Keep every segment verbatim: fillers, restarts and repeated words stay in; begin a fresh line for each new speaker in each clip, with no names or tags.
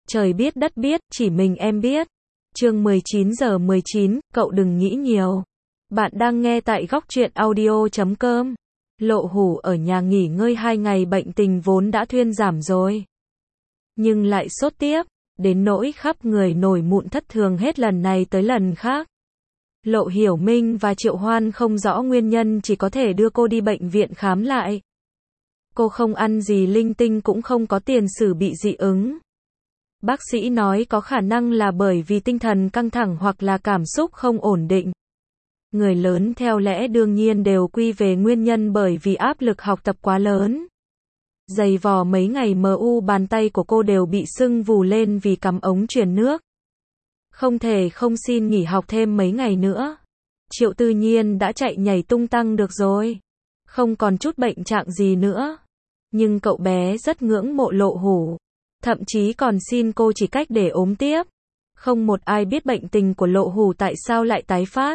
Trời biết đất biết, chỉ mình em biết. Chương mười chín giờ mười chín, cậu đừng nghĩ nhiều. Bạn đang nghe tại góc truyện audio chấm com. Lộ Hủ ở nhà nghỉ ngơi hai ngày, bệnh tình vốn đã thuyên giảm rồi, nhưng lại sốt tiếp, đến nỗi khắp người nổi mụn thất thường hết lần này tới lần khác. Lộ Hiểu Minh và Triệu Hoan không rõ nguyên nhân, chỉ có thể đưa cô đi bệnh viện khám lại. Cô không ăn gì linh tinh, cũng không có tiền sử bị dị ứng. Bác sĩ nói có khả năng là bởi vì tinh thần căng thẳng hoặc là cảm xúc không ổn định. Người lớn theo lẽ đương nhiên đều quy về nguyên nhân bởi vì áp lực học tập quá lớn. Dày vò mấy ngày mờ u bàn tay của cô đều bị sưng vù lên vì cắm ống truyền nước. Không thể không xin nghỉ học thêm mấy ngày nữa. Triệu Tư Nhiên đã chạy nhảy tung tăng được rồi, không còn chút bệnh trạng gì nữa. Nhưng cậu bé rất ngưỡng mộ Lộ Hủ, thậm chí còn xin cô chỉ cách để ốm tiếp. Không một ai biết bệnh tình của Lộ Hủ tại sao lại tái phát.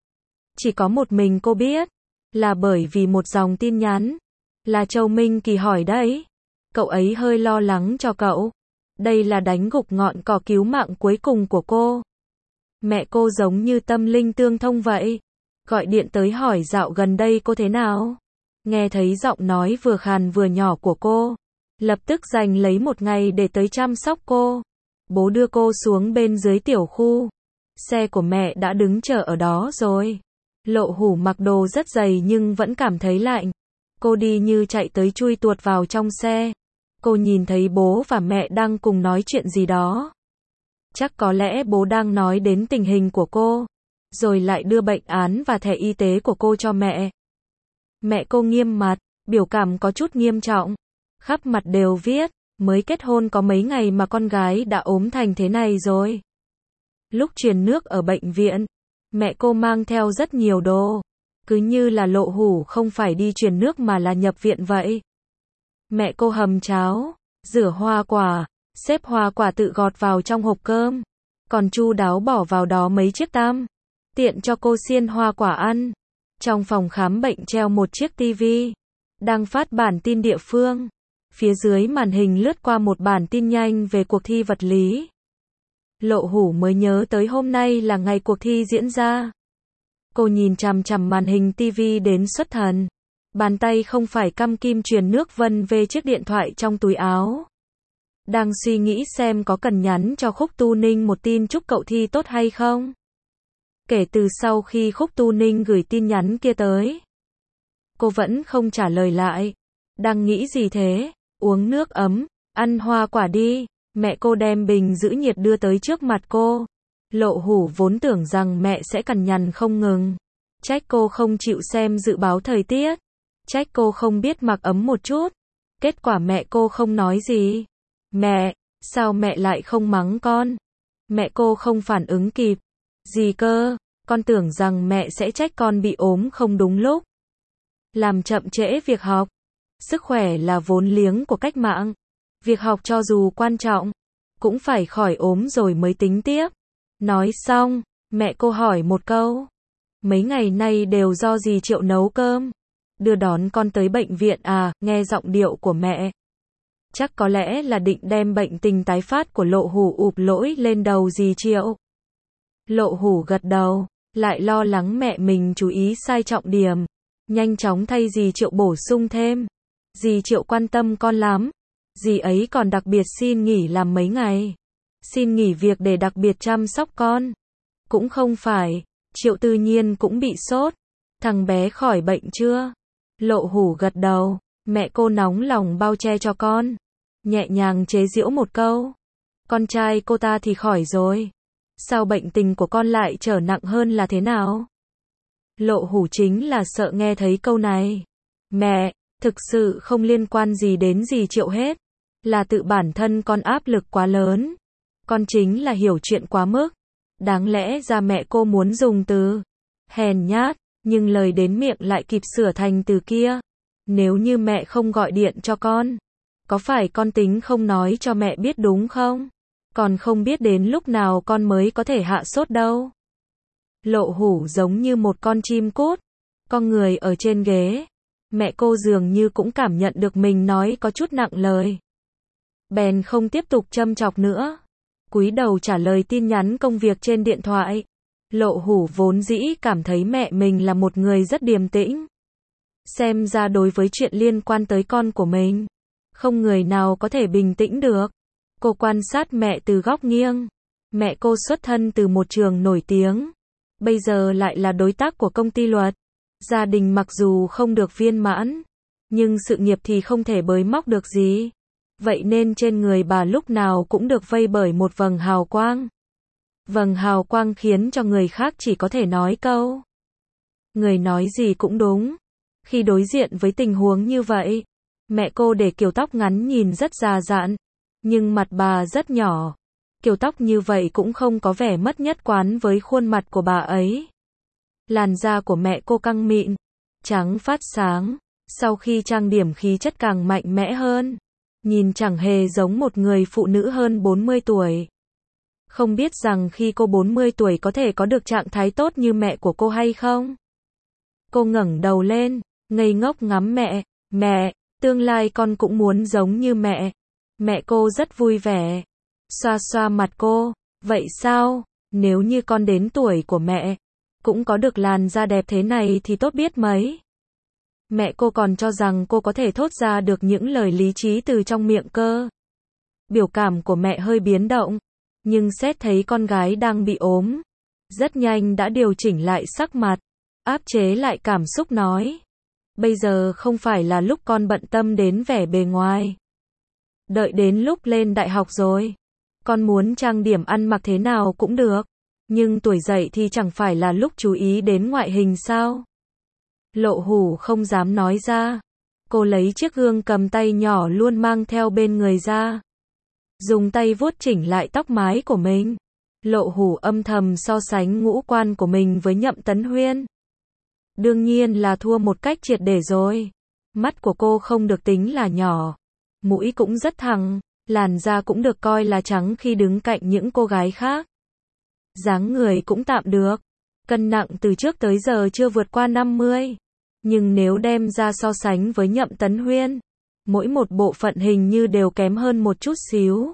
Chỉ có một mình cô biết, là bởi vì một dòng tin nhắn. Là Châu Minh Kỳ hỏi đấy. Cậu ấy hơi lo lắng cho cậu. Đây là đánh gục ngọn cỏ cứu mạng cuối cùng của cô. Mẹ cô giống như tâm linh tương thông vậy. Gọi điện tới hỏi dạo gần đây cô thế nào. Nghe thấy giọng nói vừa khàn vừa nhỏ của cô, lập tức dành lấy một ngày để tới chăm sóc cô. Bố đưa cô xuống bên dưới tiểu khu. Xe của mẹ đã đứng chờ ở đó rồi. Lộ Hủ mặc đồ rất dày nhưng vẫn cảm thấy lạnh. Cô đi như chạy tới chui tuột vào trong xe. Cô nhìn thấy bố và mẹ đang cùng nói chuyện gì đó. Chắc có lẽ bố đang nói đến tình hình của cô, rồi lại đưa bệnh án và thẻ y tế của cô cho mẹ. Mẹ cô nghiêm mặt, biểu cảm có chút nghiêm trọng. Khắp mặt đều viết, mới kết hôn có mấy ngày mà con gái đã ốm thành thế này rồi. Lúc truyền nước ở bệnh viện, mẹ cô mang theo rất nhiều đồ. Cứ như là Lộ Hủ không phải đi truyền nước mà là nhập viện vậy. Mẹ cô hầm cháo, rửa hoa quả, xếp hoa quả tự gọt vào trong hộp cơm. Còn chu đáo bỏ vào đó mấy chiếc tam, tiện cho cô xiên hoa quả ăn. Trong phòng khám bệnh treo một chiếc tivi, đang phát bản tin địa phương. Phía dưới màn hình lướt qua một bản tin nhanh về cuộc thi vật lý. Lộ Hủ mới nhớ tới hôm nay là ngày cuộc thi diễn ra. Cô nhìn chằm chằm màn hình tivi đến xuất thần. Bàn tay không phải căm kim truyền nước vân về chiếc điện thoại trong túi áo. Đang suy nghĩ xem có cần nhắn cho Khúc Tu Ninh một tin chúc cậu thi tốt hay không. Kể từ sau khi Khúc Tu Ninh gửi tin nhắn kia tới, cô vẫn không trả lời lại. Đang nghĩ gì thế? Uống nước ấm, ăn hoa quả đi. Mẹ cô đem bình giữ nhiệt đưa tới trước mặt cô. Lộ Hủ vốn tưởng rằng mẹ sẽ cằn nhằn không ngừng. Trách cô không chịu xem dự báo thời tiết. Trách cô không biết mặc ấm một chút. Kết quả mẹ cô không nói gì. Mẹ, sao mẹ lại không mắng con? Mẹ cô không phản ứng kịp. Gì cơ? Con tưởng rằng mẹ sẽ trách con bị ốm không đúng lúc, làm chậm trễ việc học. Sức khỏe là vốn liếng của cách mạng. Việc học cho dù quan trọng, cũng phải khỏi ốm rồi mới tính tiếp. Nói xong, mẹ cô hỏi một câu. Mấy ngày nay đều do dì Triệu nấu cơm, đưa đón con tới bệnh viện à? Nghe giọng điệu của mẹ, chắc có lẽ là định đem bệnh tình tái phát của Lộ Hủ ụp lỗi lên đầu dì Triệu. Lộ Hủ gật đầu, lại lo lắng mẹ mình chú ý sai trọng điểm. Nhanh chóng thay dì Triệu bổ sung thêm. Dì Triệu quan tâm con lắm. Dì ấy còn đặc biệt xin nghỉ làm mấy ngày. Xin nghỉ việc để đặc biệt chăm sóc con. Cũng không phải, Triệu Tư Nhiên cũng bị sốt. Thằng bé khỏi bệnh chưa? Lộ Hủ gật đầu, mẹ cô nóng lòng bao che cho con. Nhẹ nhàng chế giễu một câu. Con trai cô ta thì khỏi rồi. Sao bệnh tình của con lại trở nặng hơn là thế nào? Lộ Hủ chính là sợ nghe thấy câu này. Mẹ, thực sự không liên quan gì đến dì Triệu hết. Là tự bản thân con áp lực quá lớn. Con chính là hiểu chuyện quá mức. Đáng lẽ ra mẹ cô muốn dùng từ hèn nhát, nhưng lời đến miệng lại kịp sửa thành từ kia. Nếu như mẹ không gọi điện cho con, có phải con tính không nói cho mẹ biết đúng không? Còn không biết đến lúc nào con mới có thể hạ sốt đâu. Lộ Hủ giống như một con chim cút, con người ở trên ghế. Mẹ cô dường như cũng cảm nhận được mình nói có chút nặng lời. Bèn không tiếp tục châm chọc nữa. cúi đầu trả lời tin nhắn công việc trên điện thoại. Lộ Hủ vốn dĩ cảm thấy mẹ mình là một người rất điềm tĩnh. Xem ra đối với chuyện liên quan tới con của mình, không người nào có thể bình tĩnh được. Cô quan sát mẹ từ góc nghiêng. Mẹ cô xuất thân từ một trường nổi tiếng, bây giờ lại là đối tác của công ty luật. Gia đình mặc dù không được viên mãn, nhưng sự nghiệp thì không thể bới móc được gì. Vậy nên trên người bà lúc nào cũng được vây bởi một vầng hào quang. Vầng hào quang khiến cho người khác chỉ có thể nói câu: người nói gì cũng đúng. Khi đối diện với tình huống như vậy, mẹ cô để kiểu tóc ngắn nhìn rất già dặn, nhưng mặt bà rất nhỏ. Kiểu tóc như vậy cũng không có vẻ mất nhất quán với khuôn mặt của bà ấy. Làn da của mẹ cô căng mịn, trắng phát sáng, sau khi trang điểm khí chất càng mạnh mẽ hơn, nhìn chẳng hề giống một người phụ nữ hơn bốn mươi tuổi. Không biết rằng khi cô bốn mươi tuổi có thể có được trạng thái tốt như mẹ của cô hay không? Cô ngẩng đầu lên, ngây ngốc ngắm mẹ. Mẹ, tương lai con cũng muốn giống như mẹ. Mẹ cô rất vui vẻ, xoa xoa mặt cô. Vậy sao, nếu như con đến tuổi của mẹ, cũng có được làn da đẹp thế này thì tốt biết mấy. Mẹ cô còn cho rằng cô có thể thốt ra được những lời lý trí từ trong miệng cơ. Biểu cảm của mẹ hơi biến động, nhưng xét thấy con gái đang bị ốm, rất nhanh đã điều chỉnh lại sắc mặt, áp chế lại cảm xúc nói: bây giờ không phải là lúc con bận tâm đến vẻ bề ngoài. Đợi đến lúc lên đại học rồi, con muốn trang điểm ăn mặc thế nào cũng được, nhưng tuổi dậy thì chẳng phải là lúc chú ý đến ngoại hình sao? Lộ Hủ không dám nói ra. Cô lấy chiếc gương cầm tay nhỏ luôn mang theo bên người ra, dùng tay vuốt chỉnh lại tóc mái của mình. Lộ Hủ âm thầm so sánh ngũ quan của mình với Nhậm Tấn Huyên. Đương nhiên là thua một cách triệt để rồi. Mắt của cô không được tính là nhỏ, mũi cũng rất thẳng, làn da cũng được coi là trắng khi đứng cạnh những cô gái khác. Dáng người cũng tạm được, cân nặng từ trước tới giờ chưa vượt qua năm mươi. Nhưng nếu đem ra so sánh với Nhậm Tấn Huyên, mỗi một bộ phận hình như đều kém hơn một chút xíu.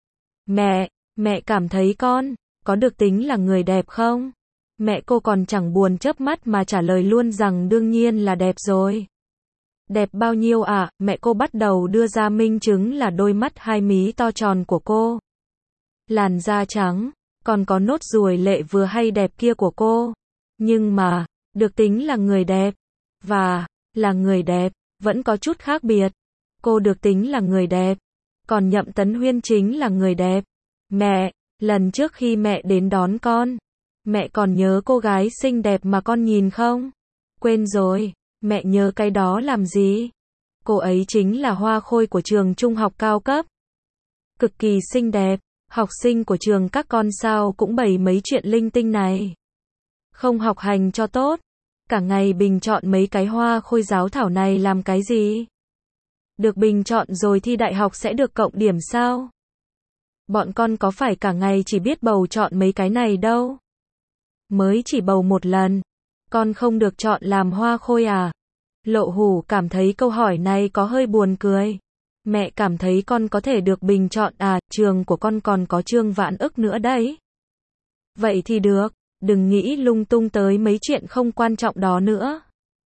Mẹ, mẹ cảm thấy con có được tính là người đẹp không? Mẹ cô còn chẳng buồn chớp mắt mà trả lời luôn rằng đương nhiên là đẹp rồi. Đẹp bao nhiêu ạ? À? Mẹ cô bắt đầu đưa ra minh chứng là đôi mắt hai mí to tròn của cô, làn da trắng, còn có nốt ruồi lệ vừa hay đẹp kia của cô. Nhưng mà, được tính là người đẹp, và là người đẹp, vẫn có chút khác biệt. Cô được tính là người đẹp, còn Nhậm Tấn Huyên chính là người đẹp. Mẹ, lần trước khi mẹ đến đón con, mẹ còn nhớ cô gái xinh đẹp mà con nhìn không? Quên rồi, mẹ nhớ cái đó làm gì? Cô ấy chính là hoa khôi của trường trung học cao cấp. Cực kỳ xinh đẹp, học sinh của trường các con sao cũng bày mấy chuyện linh tinh này. Không học hành cho tốt, cả ngày bình chọn mấy cái hoa khôi giáo thảo này làm cái gì? Được bình chọn rồi thi đại học sẽ được cộng điểm sao? Bọn con có phải cả ngày chỉ biết bầu chọn mấy cái này đâu. Mới chỉ bầu một lần, con không được chọn làm hoa khôi à? Lộ Hủ cảm thấy câu hỏi này có hơi buồn cười. Mẹ cảm thấy con có thể được bình chọn à, trường của con còn có Trương Vãn Ức nữa đấy. Vậy thì được, đừng nghĩ lung tung tới mấy chuyện không quan trọng đó nữa.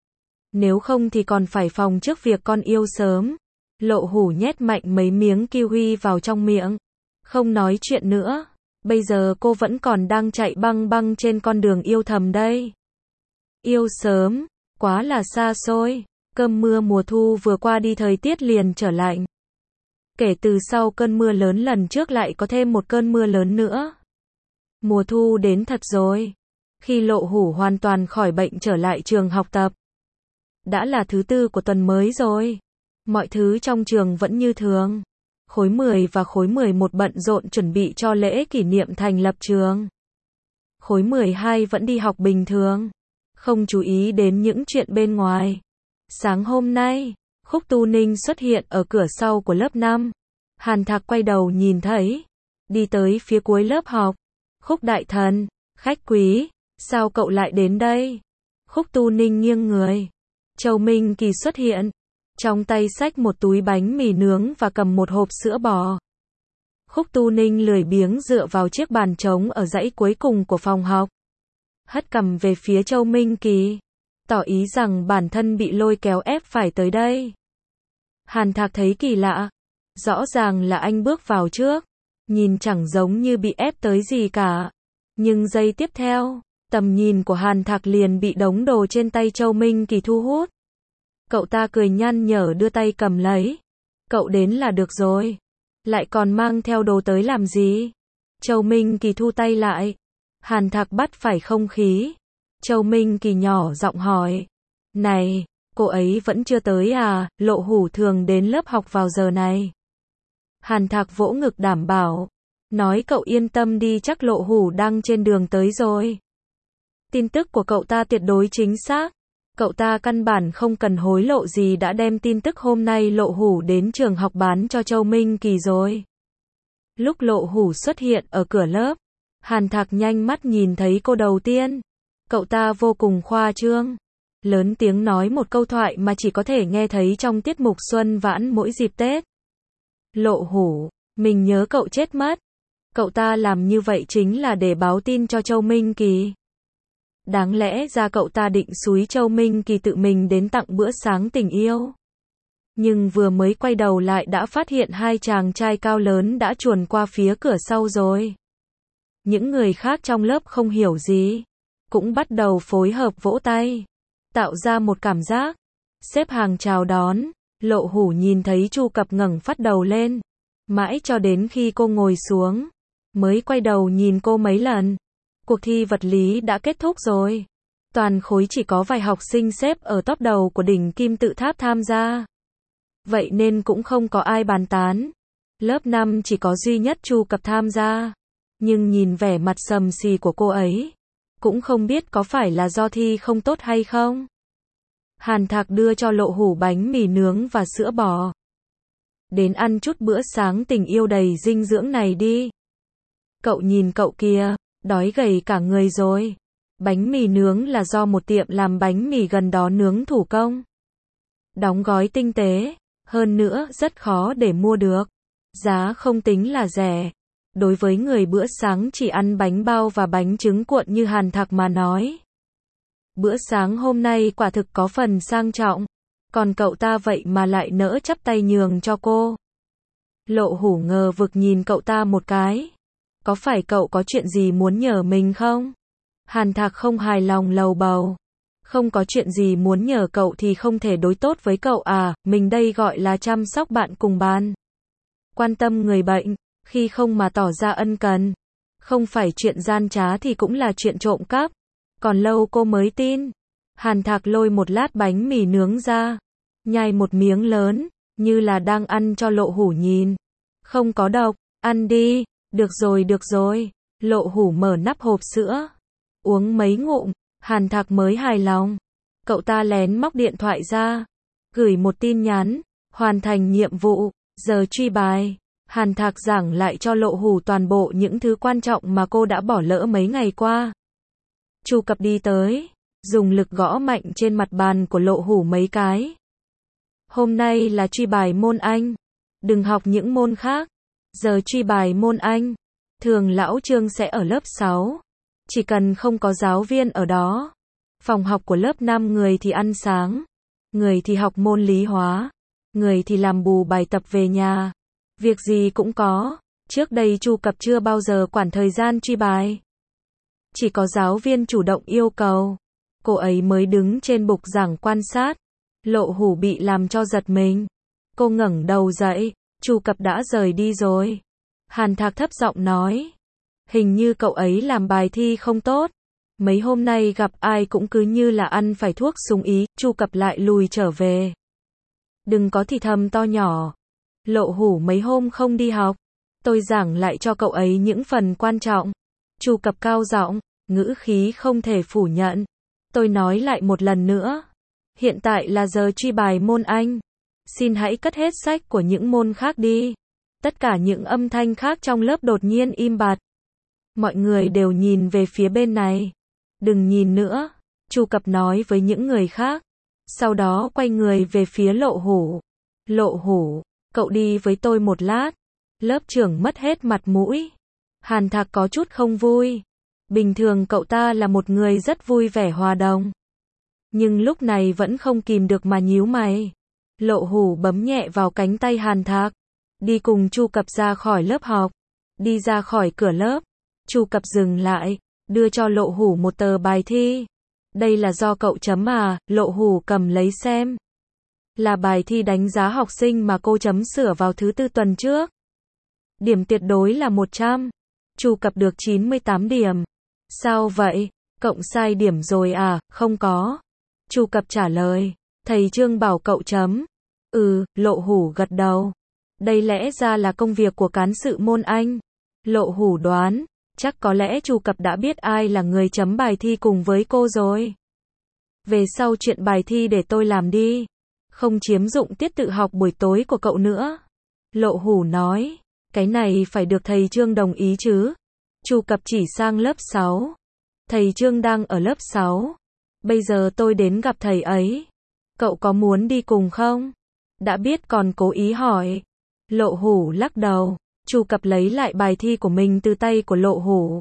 Nếu không thì còn phải phòng trước việc con yêu sớm. Lộ Hủ nhét mạnh mấy miếng kiwi vào trong miệng. Không nói chuyện nữa. Bây giờ cô vẫn còn đang chạy băng băng trên con đường yêu thầm đây. Yêu sớm, quá là xa xôi. Cơn mưa mùa thu vừa qua đi thời tiết liền trở lạnh. Kể từ sau cơn mưa lớn lần trước lại có thêm một cơn mưa lớn nữa. Mùa thu đến thật rồi. Khi Lộ Hủ hoàn toàn khỏi bệnh trở lại trường học tập. Đã là thứ tư của tuần mới rồi. Mọi thứ trong trường vẫn như thường. Khối mười và khối mười một bận rộn chuẩn bị cho lễ kỷ niệm thành lập trường. Khối mười hai vẫn đi học bình thường, không chú ý đến những chuyện bên ngoài. Sáng hôm nay, Khúc Tu Ninh xuất hiện ở cửa sau của lớp năm. Hàn Thạc quay đầu nhìn thấy, đi tới phía cuối lớp học. Khúc đại thần, khách quý, sao cậu lại đến đây? Khúc Tu Ninh nghiêng người. Châu Minh Kỳ xuất hiện, trong tay xách một túi bánh mì nướng và cầm một hộp sữa bò. Khúc Tu Ninh lười biếng dựa vào chiếc bàn trống ở dãy cuối cùng của phòng học. Hất cằm về phía Châu Minh Kỳ. Tỏ ý rằng bản thân bị lôi kéo ép phải tới đây. Hàn Thạc thấy kỳ lạ. Rõ ràng là anh bước vào trước. Nhìn chẳng giống như bị ép tới gì cả. Nhưng giây tiếp theo, tầm nhìn của Hàn Thạc liền bị đống đồ trên tay Châu Minh Kỳ thu hút. Cậu ta cười nhăn nhở đưa tay cầm lấy. Cậu đến là được rồi. Lại còn mang theo đồ tới làm gì? Châu Minh Kỳ thu tay lại. Hàn Thạc bắt phải không khí. Châu Minh Kỳ nhỏ giọng hỏi. Này, cô ấy vẫn chưa tới à? Lộ Hủ thường đến lớp học vào giờ này. Hàn Thạc vỗ ngực đảm bảo. Nói cậu yên tâm đi, chắc Lộ Hủ đang trên đường tới rồi. Tin tức của cậu ta tuyệt đối chính xác. Cậu ta căn bản không cần hối lộ gì đã đem tin tức hôm nay Lộ Hủ đến trường học bán cho Châu Minh Kỳ rồi. Lúc Lộ Hủ xuất hiện ở cửa lớp, Hàn Thạc nhanh mắt nhìn thấy cô đầu tiên. Cậu ta vô cùng khoa trương. Lớn tiếng nói một câu thoại mà chỉ có thể nghe thấy trong tiết mục Xuân Vãn mỗi dịp Tết. Lộ Hủ, mình nhớ cậu chết mất. Cậu ta làm như vậy chính là để báo tin cho Châu Minh Kỳ. Đáng lẽ ra cậu ta định xúi Châu Minh Kỳ tự mình đến tặng bữa sáng tình yêu. Nhưng vừa mới quay đầu lại đã phát hiện hai chàng trai cao lớn đã chuồn qua phía cửa sau rồi. Những người khác trong lớp không hiểu gì, cũng bắt đầu phối hợp vỗ tay, tạo ra một cảm giác xếp hàng chào đón. Lộ Hủ nhìn thấy Chu Cập ngẩng phát đầu lên, mãi cho đến khi cô ngồi xuống, mới quay đầu nhìn cô mấy lần. Cuộc thi vật lý đã kết thúc rồi. Toàn khối chỉ có vài học sinh xếp ở top đầu của đỉnh kim tự tháp tham gia. Vậy nên cũng không có ai bàn tán. Lớp năm chỉ có duy nhất Chu Cập tham gia. Nhưng nhìn vẻ mặt sầm xì của cô ấy, cũng không biết có phải là do thi không tốt hay không. Hàn Thạc đưa cho Lộ Hủ bánh mì nướng và sữa bò. Đến ăn chút bữa sáng tình yêu đầy dinh dưỡng này đi. Cậu nhìn cậu kìa, đói gầy cả người rồi. Bánh mì nướng là do một tiệm làm bánh mì gần đó nướng thủ công. Đóng gói tinh tế, hơn nữa rất khó để mua được. Giá không tính là rẻ. Đối với người bữa sáng chỉ ăn bánh bao và bánh trứng cuộn như Hàn Thạc mà nói. Bữa sáng hôm nay quả thực có phần sang trọng. Còn cậu ta vậy mà lại nỡ chắp tay nhường cho cô. Lộ Hủ ngờ vực nhìn cậu ta một cái. Có phải cậu có chuyện gì muốn nhờ mình không? Hàn Thạc không hài lòng lầu bầu. Không có chuyện gì muốn nhờ cậu thì không thể đối tốt với cậu à, mình đây gọi là chăm sóc bạn cùng bàn. Quan tâm người bệnh, khi không mà tỏ ra ân cần. Không phải chuyện gian trá thì cũng là chuyện trộm cắp. Còn lâu cô mới tin. Hàn Thạc lôi một lát bánh mì nướng ra, nhai một miếng lớn, như là đang ăn cho Lộ Hủ nhìn. Không có độc, ăn đi. Được rồi được rồi. Lộ Hủ mở nắp hộp sữa, uống mấy ngụm, Hàn Thạc mới hài lòng. Cậu ta lén móc điện thoại ra, gửi một tin nhắn, hoàn thành nhiệm vụ, giờ truy bài. Hàn Thạc giảng lại cho Lộ Hủ toàn bộ những thứ quan trọng mà cô đã bỏ lỡ mấy ngày qua. Chu Cập đi tới, dùng lực gõ mạnh trên mặt bàn của Lộ Hủ mấy cái. Hôm nay là truy bài môn Anh, đừng học những môn khác. Giờ truy bài môn Anh, thường lão Trương sẽ ở lớp sáu. Chỉ cần không có giáo viên ở đó. Phòng học của lớp năm người thì ăn sáng, người thì học môn lý hóa, người thì làm bù bài tập về nhà. Việc gì cũng có. Trước đây Chu Cập chưa bao giờ quản thời gian truy bài. Chỉ có giáo viên chủ động yêu cầu, cô ấy mới đứng trên bục giảng quan sát. Lộ Hủ bị làm cho giật mình. Cô ngẩng đầu dậy, Chu Cập đã rời đi rồi. Hàn Thạc thấp giọng nói, hình như cậu ấy làm bài thi không tốt. Mấy hôm nay gặp ai cũng cứ như là ăn phải thuốc súng ý. Chu Cập lại lùi trở về. Đừng có thì thầm to nhỏ. Lộ Hủ mấy hôm không đi học, tôi giảng lại cho cậu ấy những phần quan trọng. Chu Cập cao giọng, ngữ khí không thể phủ nhận. Tôi nói lại một lần nữa. Hiện tại là giờ truy bài môn Anh. Xin hãy cất hết sách của những môn khác đi. Tất cả những âm thanh khác trong lớp đột nhiên im bặt. Mọi người đều nhìn về phía bên này. Đừng nhìn nữa, Chu Cập nói với những người khác. Sau đó quay người về phía Lộ Hủ. Lộ Hủ, cậu đi với tôi một lát. Lớp trưởng mất hết mặt mũi. Hàn Thạc có chút không vui. Bình thường cậu ta là một người rất vui vẻ hòa đồng. Nhưng lúc này vẫn không kìm được mà nhíu mày. Lộ Hủ bấm nhẹ vào cánh tay Hàn Thạc. Đi cùng Chu Cập ra khỏi lớp học. Đi ra khỏi cửa lớp. Chu Cập dừng lại. Đưa cho Lộ Hủ một tờ bài thi. Đây là do cậu chấm à? Lộ Hủ cầm lấy xem. Là bài thi đánh giá học sinh mà cô chấm sửa vào thứ tư tuần trước. Điểm tuyệt đối là một trăm. Chu Cập được chín mươi tám điểm. Sao vậy? Cậu sai điểm rồi à? Không có. Chu Cập trả lời. Thầy Trương bảo cậu chấm. Ừ, Lộ Hủ gật đầu. Đây lẽ ra là công việc của cán sự môn Anh. Lộ Hủ đoán. Chắc có lẽ Chu Cập đã biết ai là người chấm bài thi cùng với cô rồi. Về sau chuyện bài thi để tôi làm đi. Không chiếm dụng tiết tự học buổi tối của cậu nữa. Lộ Hủ nói. Cái này phải được thầy Trương đồng ý chứ. Chu Cập chỉ sang lớp sáu. Thầy Trương đang ở lớp sáu. Bây giờ tôi đến gặp thầy ấy. Cậu có muốn đi cùng không? Đã biết còn cố ý hỏi. Lộ Hủ lắc đầu. Chu Cập lấy lại bài thi của mình từ tay của Lộ Hủ.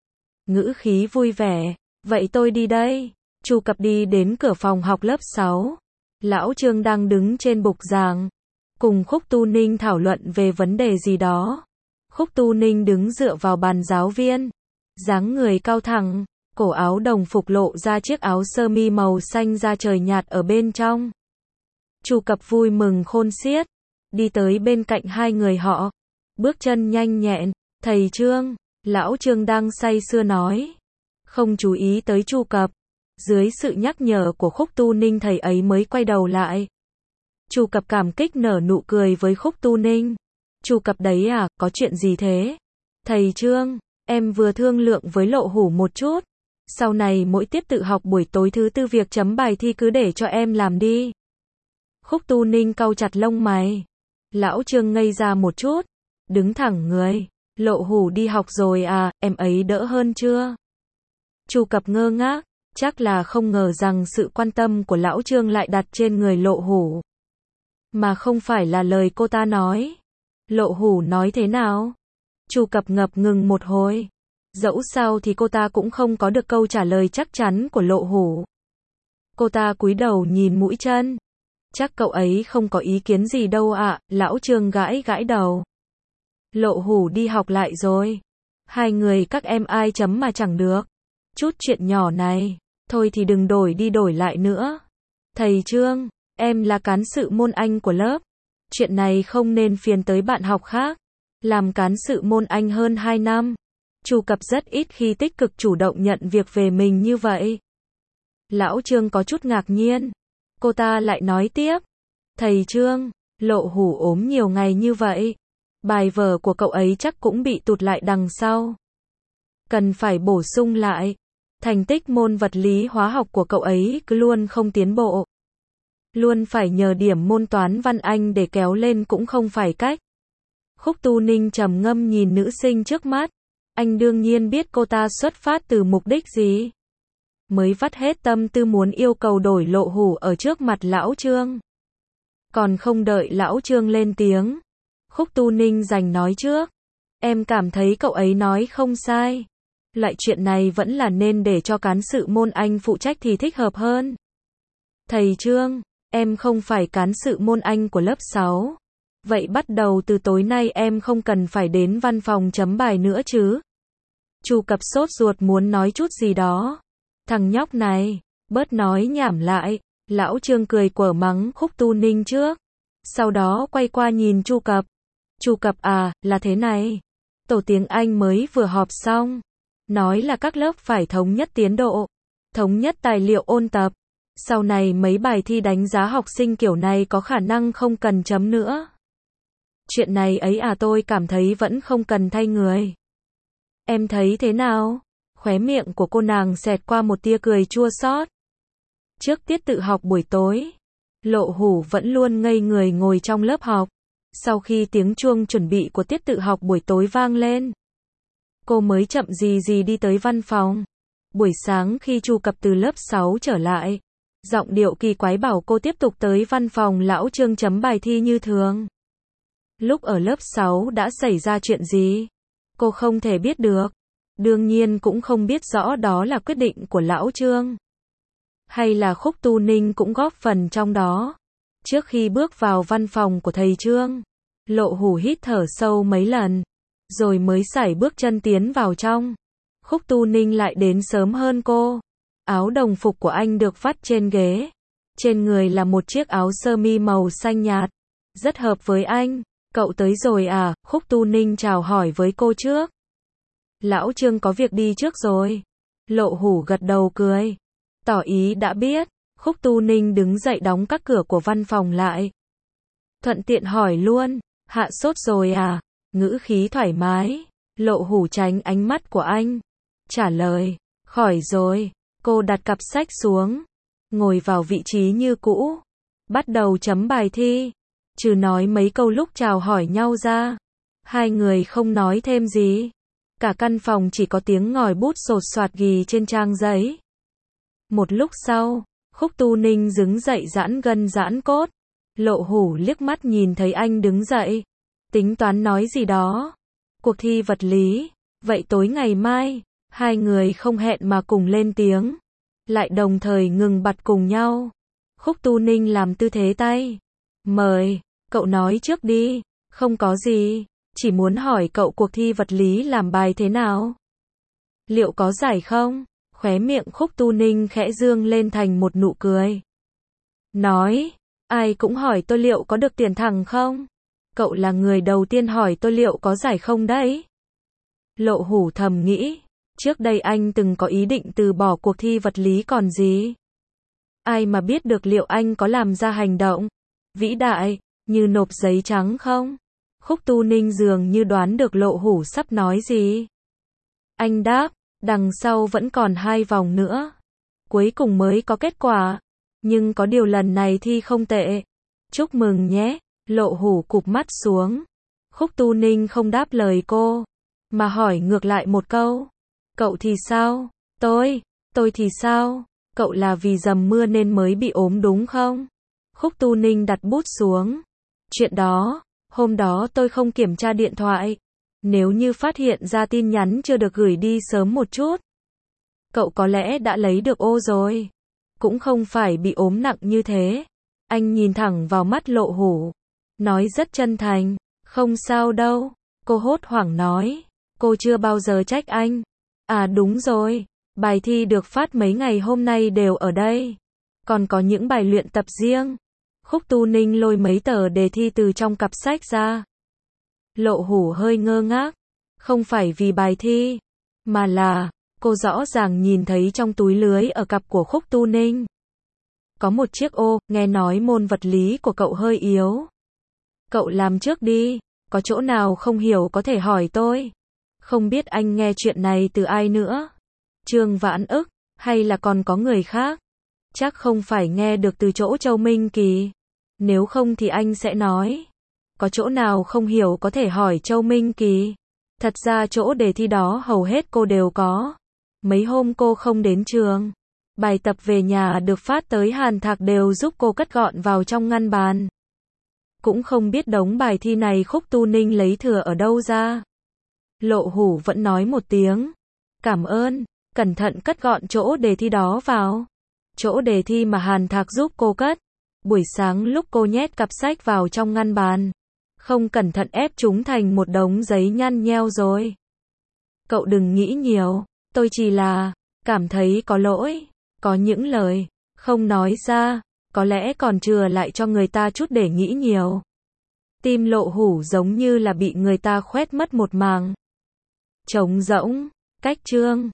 Ngữ khí vui vẻ. Vậy tôi đi đây. Chu Cập đi đến cửa phòng học lớp sáu. Lão Trương đang đứng trên bục giảng. Cùng Khúc Tu Ninh thảo luận về vấn đề gì đó. Khúc Tu Ninh đứng dựa vào bàn giáo viên. Dáng người cao thẳng. Cổ áo đồng phục lộ ra chiếc áo sơ mi màu xanh da trời nhạt ở bên trong. Chu Cập vui mừng khôn xiết. Đi tới bên cạnh hai người họ. Bước chân nhanh nhẹn. Thầy Trương. Lão Trương đang say sưa nói. Không chú ý tới Chu Cập. Dưới sự nhắc nhở của Khúc Tu Ninh thầy ấy mới quay đầu lại. Chu Cập cảm kích nở nụ cười với Khúc Tu Ninh. Chu Cập đấy à, có chuyện gì thế? Thầy Trương, em vừa thương lượng với Lộ Hủ một chút. Sau này mỗi tiết tự học buổi tối thứ tư việc chấm bài thi cứ để cho em làm đi. Khúc Tu Ninh cau chặt lông mày. Lão Trương ngây ra một chút. Đứng thẳng người. Lộ Hủ đi học rồi à, em ấy đỡ hơn chưa? Chu Cập ngơ ngác. Chắc là không ngờ rằng sự quan tâm của Lão Trương lại đặt trên người Lộ Hủ. Mà không phải là lời cô ta nói. Lộ Hủ nói thế nào? Chu Cập ngập ngừng một hồi. Dẫu sao thì cô ta cũng không có được câu trả lời chắc chắn của Lộ Hủ. Cô ta cúi đầu nhìn mũi chân. Chắc cậu ấy không có ý kiến gì đâu ạ, Lão Trương gãi gãi đầu. Lộ Hủ đi học lại rồi. Hai người các em ai chấm mà chẳng được. Chút chuyện nhỏ này, thôi thì đừng đổi đi đổi lại nữa. Thầy Trương, em là cán sự môn Anh của lớp. Chuyện này không nên phiền tới bạn học khác. Làm cán sự môn Anh hơn hai năm. Chu Cập rất ít khi tích cực chủ động nhận việc về mình như vậy. Lão Trương có chút ngạc nhiên. Cô ta lại nói tiếp. Thầy Trương, Lộ Hủ ốm nhiều ngày như vậy. Bài vở của cậu ấy chắc cũng bị tụt lại đằng sau. Cần phải bổ sung lại. Thành tích môn vật lý hóa học của cậu ấy cứ luôn không tiến bộ. Luôn phải nhờ điểm môn toán văn Anh để kéo lên cũng không phải cách. Khúc Tu Ninh trầm ngâm nhìn nữ sinh trước mắt. Anh đương nhiên biết cô ta xuất phát từ mục đích gì. Mới vắt hết tâm tư muốn yêu cầu đổi Lộ Hủ ở trước mặt Lão Trương. Còn không đợi Lão Trương lên tiếng. Khúc Tu Ninh giành nói trước. Em cảm thấy cậu ấy nói không sai. Loại chuyện này vẫn là nên để cho cán sự môn Anh phụ trách thì thích hợp hơn. Thầy Trương, em không phải cán sự môn Anh của lớp sáu. Vậy bắt đầu từ tối nay em không cần phải đến văn phòng chấm bài nữa chứ? Chu Cập sốt ruột muốn nói chút gì đó. Thằng nhóc này, bớt nói nhảm lại. Lão Trương cười quở mắng Khúc Tu Ninh trước. Sau đó quay qua nhìn Chu Cập. Chu Cập à, là thế này. Tổ tiếng Anh mới vừa họp xong. Nói là các lớp phải thống nhất tiến độ. Thống nhất tài liệu ôn tập. Sau này mấy bài thi đánh giá học sinh kiểu này có khả năng không cần chấm nữa. Chuyện này ấy à, tôi cảm thấy vẫn không cần thay người. Em thấy thế nào? Khóe miệng của cô nàng xẹt qua một tia cười chua xót. Trước tiết tự học buổi tối, Lộ Hủ vẫn luôn ngây người ngồi trong lớp học. Sau khi tiếng chuông chuẩn bị của tiết tự học buổi tối vang lên, cô mới chậm gì gì đi tới văn phòng. Buổi sáng khi Chu Cập từ lớp sáu trở lại, giọng điệu kỳ quái bảo cô tiếp tục tới văn phòng Lão Trương chấm bài thi như thường. Lúc ở lớp sáu đã xảy ra chuyện gì? Cô không thể biết được. Đương nhiên cũng không biết rõ đó là quyết định của lão Trương. Hay là Khúc Tu Ninh cũng góp phần trong đó. Trước khi bước vào văn phòng của thầy Trương, Lộ Hủ hít thở sâu mấy lần, rồi mới sải bước chân tiến vào trong. Khúc Tu Ninh lại đến sớm hơn cô. Áo đồng phục của anh được vắt trên ghế. Trên người là một chiếc áo sơ mi màu xanh nhạt. Rất hợp với anh. Cậu tới rồi à? Khúc Tu Ninh chào hỏi với cô trước. Lão Trương có việc đi trước rồi. Lộ Hủ gật đầu cười, tỏ ý đã biết. Khúc Tu Ninh đứng dậy đóng các cửa của văn phòng lại. Thuận tiện hỏi luôn, hạ sốt rồi à? Ngữ khí thoải mái. Lộ Hủ tránh ánh mắt của anh, trả lời, khỏi rồi. Cô đặt cặp sách xuống, ngồi vào vị trí như cũ, bắt đầu chấm bài thi. Trừ nói mấy câu lúc chào hỏi nhau ra, hai người không nói thêm gì. Cả căn phòng chỉ có tiếng ngòi bút sột soạt ghi trên trang giấy. Một lúc sau, Khúc Tu Ninh đứng dậy giãn gân giãn cốt. Lộ Hủ liếc mắt nhìn thấy anh đứng dậy, tính toán nói gì đó. Cuộc thi vật lý, vậy tối ngày mai, hai người không hẹn mà cùng lên tiếng, lại đồng thời ngừng bặt cùng nhau. Khúc Tu Ninh làm tư thế tay, mời, cậu nói trước đi. Không có gì, chỉ muốn hỏi cậu cuộc thi vật lý làm bài thế nào? Liệu có giải không? Khóe miệng Khúc Tu Ninh khẽ dương lên thành một nụ cười. Nói, ai cũng hỏi tôi liệu có được tiền thẳng không? Cậu là người đầu tiên hỏi tôi liệu có giải không đấy. Lộ Hủ thầm nghĩ, trước đây anh từng có ý định từ bỏ cuộc thi vật lý còn gì. Ai mà biết được liệu anh có làm ra hành động vĩ đại, như nộp giấy trắng không? Khúc Tu Ninh dường như đoán được Lộ Hủ sắp nói gì. Anh đáp, đằng sau vẫn còn hai vòng nữa. Cuối cùng mới có kết quả. Nhưng có điều lần này thi không tệ. Chúc mừng nhé. Lộ Hủ cụp mắt xuống. Khúc Tu Ninh không đáp lời cô, mà hỏi ngược lại một câu. Cậu thì sao? Tôi, tôi thì sao? Cậu là vì dầm mưa nên mới bị ốm đúng không? Khúc Tu Ninh đặt bút xuống. Chuyện đó, hôm đó tôi không kiểm tra điện thoại. Nếu như phát hiện ra tin nhắn chưa được gửi đi sớm một chút, cậu có lẽ đã lấy được ô rồi. Cũng không phải bị ốm nặng như thế. Anh nhìn thẳng vào mắt Lộ Hủ, nói rất chân thành, không sao đâu. Cô hốt hoảng nói, cô chưa bao giờ trách anh. À đúng rồi, bài thi được phát mấy ngày hôm nay đều ở đây. Còn có những bài luyện tập riêng. Khúc Tu Ninh lôi mấy tờ đề thi từ trong cặp sách ra. Lộ Hủ hơi ngơ ngác. Không phải vì bài thi, mà là, cô rõ ràng nhìn thấy trong túi lưới ở cặp của Khúc Tu Ninh có một chiếc ô. Nghe nói môn vật lý của cậu hơi yếu. Cậu làm trước đi, có chỗ nào không hiểu có thể hỏi tôi. Không biết anh nghe chuyện này từ ai nữa? Trương Vãn Ức, hay là còn có người khác? Chắc không phải nghe được từ chỗ Châu Minh Kỳ. Nếu không thì anh sẽ nói. Có chỗ nào không hiểu có thể hỏi Châu Minh Kỳ. Thật ra chỗ đề thi đó hầu hết cô đều có. Mấy hôm cô không đến trường, bài tập về nhà được phát tới Hàn Thạc đều giúp cô cất gọn vào trong ngăn bàn. Cũng không biết đống bài thi này Khúc Tu Ninh lấy thừa ở đâu ra. Lộ Hủ vẫn nói một tiếng, cảm ơn, cẩn thận cất gọn chỗ đề thi đó vào. Chỗ đề thi mà Hàn Thạc giúp cô cất. Buổi sáng lúc cô nhét cặp sách vào trong ngăn bàn, không cẩn thận ép chúng thành một đống giấy nhăn nheo rồi. Cậu đừng nghĩ nhiều, tôi chỉ là cảm thấy có lỗi, có những lời không nói ra, có lẽ còn chừa lại cho người ta chút để nghĩ nhiều. Tim Lộ Hủ giống như là bị người ta khoét mất một màng. Trống rỗng, cách Trương